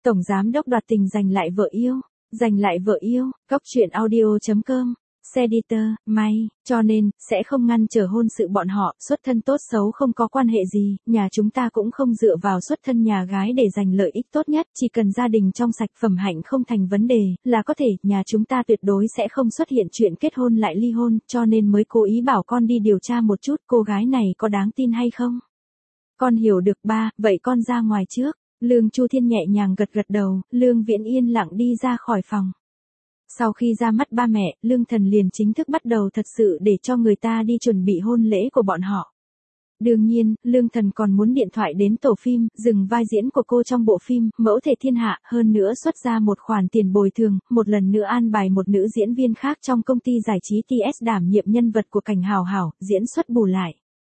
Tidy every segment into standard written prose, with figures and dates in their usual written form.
Tổng giám đốc đoạt tình giành lại vợ yêu. Giành lại vợ yêu, Cóc truyện audio.com. Editor, may, cho nên, sẽ không ngăn trở hôn sự bọn họ, xuất thân tốt xấu không có quan hệ gì, nhà chúng ta cũng không dựa vào xuất thân nhà gái để giành lợi ích tốt nhất, chỉ cần gia đình trong sạch phẩm hạnh không thành vấn đề, là có thể, nhà chúng ta tuyệt đối sẽ không xuất hiện chuyện kết hôn lại ly hôn, cho nên mới cố ý bảo con đi điều tra một chút cô gái này có đáng tin hay không. Con hiểu được ba, vậy con ra ngoài trước. Lương Chu Thiên nhẹ nhàng gật gật đầu, Lương Viễn yên lặng đi ra khỏi phòng. Sau khi ra mắt ba mẹ, Lương Thần liền chính thức bắt đầu thật sự để cho người ta đi chuẩn bị hôn lễ của bọn họ. Đương nhiên, Lương Thần còn muốn điện thoại đến tổ phim, dừng vai diễn của cô trong bộ phim, Mẫu Thể Thiên Hạ, hơn nữa xuất ra một khoản tiền bồi thường, một lần nữa an bài một nữ diễn viên khác trong công ty giải trí TS đảm nhiệm nhân vật của Cảnh Hào Hảo, diễn xuất bù lại.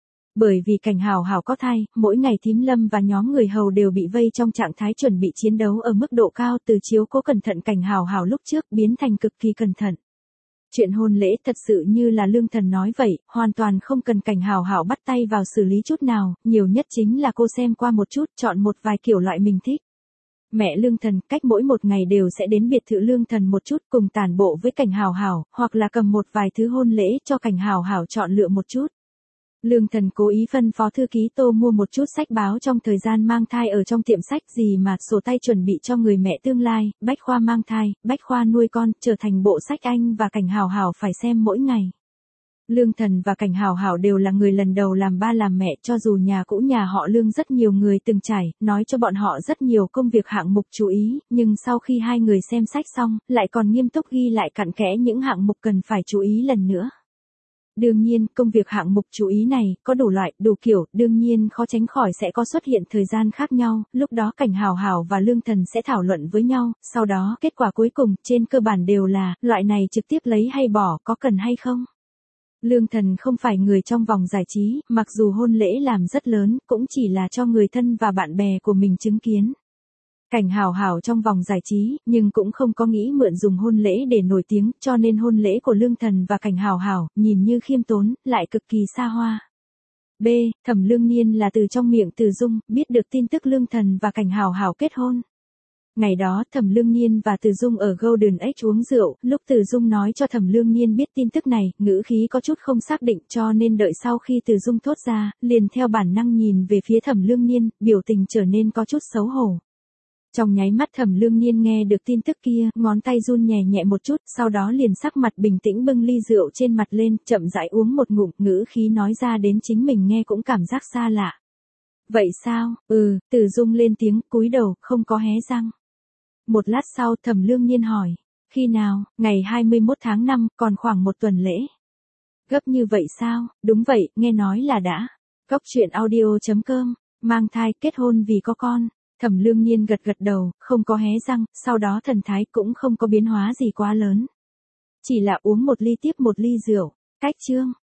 Bởi vì Cảnh Hào Hảo có thai, mỗi ngày Thím Lâm và nhóm người hầu đều bị vây trong trạng thái chuẩn bị chiến đấu ở mức độ cao, từ chiếu cố cẩn thận Cảnh Hào Hảo lúc trước biến thành cực kỳ cẩn thận. Chuyện hôn lễ thật sự như là Lương Thần nói vậy, hoàn toàn không cần Cảnh Hào Hảo bắt tay vào xử lý chút nào, nhiều nhất chính là cô xem qua một chút, chọn một vài kiểu loại mình thích. Mẹ Lương Thần cách mỗi một ngày đều sẽ đến biệt thự Lương Thần một chút cùng tản bộ với Cảnh Hào Hảo, hoặc là cầm một vài thứ hôn lễ cho Cảnh Hào Hảo chọn lựa một chút. Lương Thần cố ý phân phó thư ký Tô mua một chút sách báo trong thời gian mang thai ở trong tiệm sách gì mà sổ tay chuẩn bị cho người mẹ tương lai, bách khoa mang thai, bách khoa nuôi con, trở thành bộ sách anh và Cảnh Hào Hảo phải xem mỗi ngày. Lương Thần và Cảnh Hào Hảo đều là người lần đầu làm ba làm mẹ, cho dù nhà cũ nhà họ Lương rất nhiều người từng trải, nói cho bọn họ rất nhiều công việc hạng mục chú ý, nhưng sau khi hai người xem sách xong, lại còn nghiêm túc ghi lại cặn kẽ những hạng mục cần phải chú ý lần nữa. Đương nhiên, công việc hạng mục chú ý này, có đủ loại, đủ kiểu, đương nhiên khó tránh khỏi sẽ có xuất hiện thời gian khác nhau, lúc đó Cảnh Hào Hảo và Lương Thần sẽ thảo luận với nhau, sau đó, kết quả cuối cùng, trên cơ bản đều là, loại này trực tiếp lấy hay bỏ, có cần hay không. Lương Thần không phải người trong vòng giải trí, mặc dù hôn lễ làm rất lớn, cũng chỉ là cho người thân và bạn bè của mình chứng kiến. Cảnh Hào Hảo trong vòng giải trí, nhưng cũng không có nghĩ mượn dùng hôn lễ để nổi tiếng, cho nên hôn lễ của Lương Thần và Cảnh Hào Hảo, nhìn như khiêm tốn, lại cực kỳ xa hoa. B. Thẩm Lương Niên là từ trong miệng Từ Dung, biết được tin tức Lương Thần và Cảnh Hào Hảo kết hôn. Ngày đó, Thẩm Lương Niên và Từ Dung ở Golden Age uống rượu, lúc Từ Dung nói cho Thẩm Lương Niên biết tin tức này, ngữ khí có chút không xác định, cho nên đợi sau khi Từ Dung thốt ra, liền theo bản năng nhìn về phía Thẩm Lương Niên, biểu tình trở nên có chút xấu hổ. Trong nháy mắt Thẩm Lương Niên nghe được tin tức kia, ngón tay run nhẹ nhẹ một chút, sau đó liền sắc mặt bình tĩnh bưng ly rượu trên mặt lên, chậm rãi uống một ngụm, ngữ khí nói ra đến chính mình nghe cũng cảm giác xa lạ. Vậy sao? Từ Dung lên tiếng, cúi đầu, không có hé răng. Một lát sau Thẩm Lương Niên hỏi, khi nào? Ngày 21 tháng 5, còn khoảng một tuần lễ. Gấp như vậy sao? Đúng vậy, nghe nói là đã. Cóc truyện audio.com, mang thai, kết hôn vì có con. Thẩm Lương Niên gật gật đầu, không có hé răng, sau đó thần thái cũng không có biến hóa gì quá lớn. Chỉ là uống một ly tiếp một ly rượu. Cách chương.